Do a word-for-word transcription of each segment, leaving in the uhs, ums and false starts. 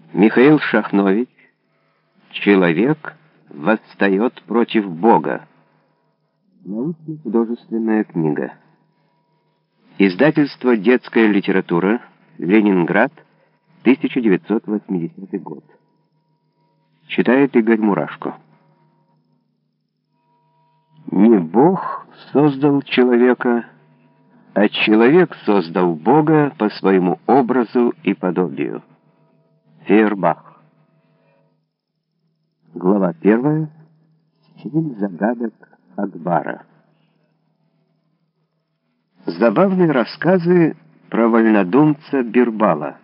Михаил Шахнович «Человек восстает против Бога». Научно-художественная книга. Издательство «Детская литература», Ленинград, тысяча девятьсот восьмидесятый год. Читает Игорь Мурашко. Не Бог создал человека, а человек создал Бога по своему образу и подобию. Фейербах. Глава первая. Семь загадок Акбара. Забавные рассказы про вольнодумца Бирбала.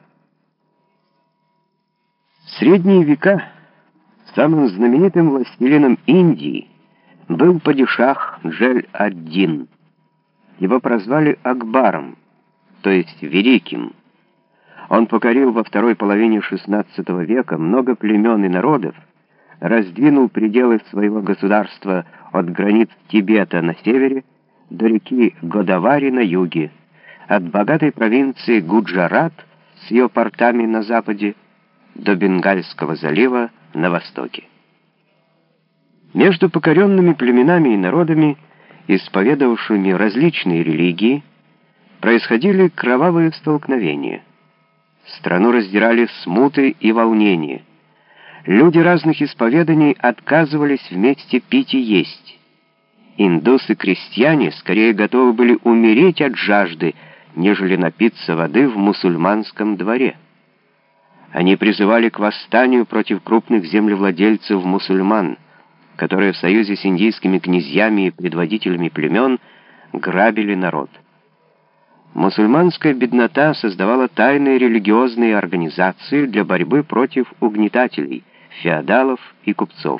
В средние века самым знаменитым властелином Индии был падишах Джалаль-ад-Дин. Его прозвали Акбаром, то есть Великим. Он покорил во второй половине шестнадцатого века много племен и народов, раздвинул пределы своего государства от границ Тибета на севере до реки Годавари на юге, от богатой провинции Гуджарат с ее портами на западе до Бенгальского залива на востоке. Между покоренными племенами и народами, исповедовавшими различные религии, происходили кровавые столкновения. Страну раздирали смуты и волнения. Люди разных исповеданий отказывались вместе пить и есть. Индусы-крестьяне скорее готовы были умереть от жажды, нежели напиться воды в мусульманском дворе. Они призывали к восстанию против крупных землевладельцев-мусульман, которые в союзе с индийскими князьями и предводителями племен грабили народ. Мусульманская беднота создавала тайные религиозные организации для борьбы против угнетателей, феодалов и купцов.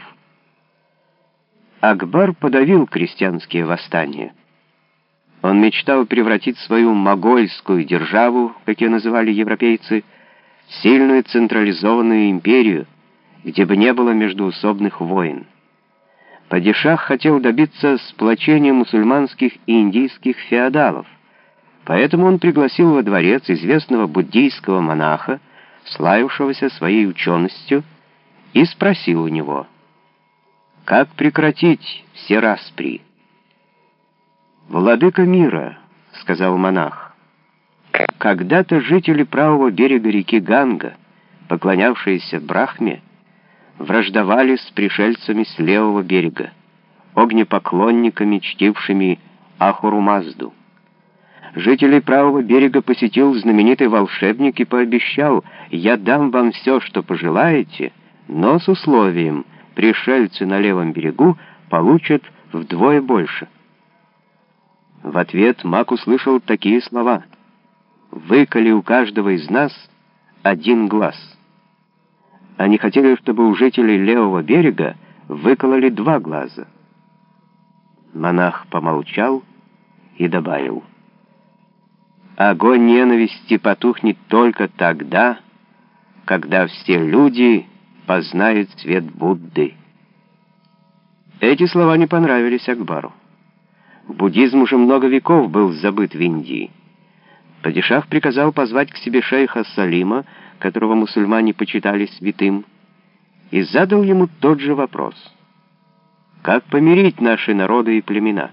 Акбар подавил крестьянские восстания. Он мечтал превратить свою могольскую державу, как ее называли европейцы, в сильную централизованную империю, где бы не было междоусобных войн. Падишах хотел добиться сплочения мусульманских и индийских феодалов, поэтому он пригласил во дворец известного буддийского монаха, славившегося своей ученостью, и спросил у него, как прекратить все распри. «Владыка мира», — сказал монах, — «когда-то жители правого берега реки Ганга, поклонявшиеся Брахме, враждовали с пришельцами с левого берега, огнепоклонниками, чтившими Ахуру-Мазду. Жителей правого берега посетил знаменитый волшебник и пообещал: «Я дам вам все, что пожелаете, но с условием: пришельцы на левом берегу получат вдвое больше». В ответ маг услышал такие слова: «Выколи у каждого из нас один глаз». Они хотели, чтобы у жителей левого берега выкололи два глаза. Монах помолчал и добавил: «Огонь ненависти потухнет только тогда, когда все люди познают свет Будды». Эти слова не понравились Акбару. Буддизм уже много веков был забыт в Индии. Падишах приказал позвать к себе шейха Салима, которого мусульмане почитали святым, и задал ему тот же вопрос: как помирить наши народы и племена?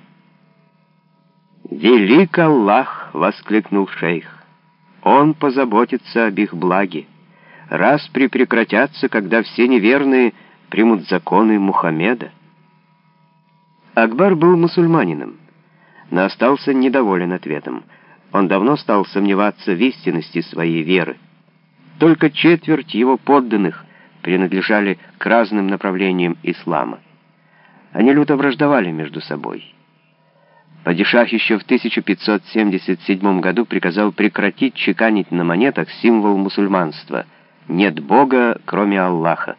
«Велик Аллах!» — воскликнул шейх. «Он позаботится об их благе. Распри прекратятся, когда все неверные примут законы Мухаммеда». Акбар был мусульманином, но остался недоволен ответом. Он давно стал сомневаться в истинности своей веры. Только четверть его подданных принадлежали к разным направлениям ислама. Они люто враждовали между собой. Падишах еще в тысяча пятьсот семьдесят седьмом году приказал прекратить чеканить на монетах символ мусульманства: «Нет Бога, кроме Аллаха».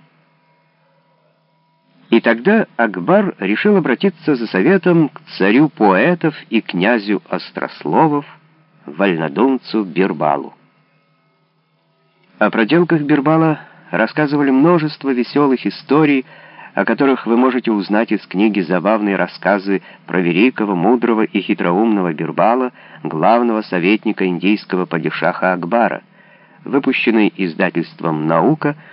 И тогда Акбар решил обратиться за советом к царю поэтов и князю острословов, вольнодумцу Бирбалу. О проделках Бирбала рассказывали множество веселых историй, о которых вы можете узнать из книги «Забавные рассказы про великого, мудрого и хитроумного Бирбала, главного советника индийского падишаха Акбара», выпущенный издательством «Наука»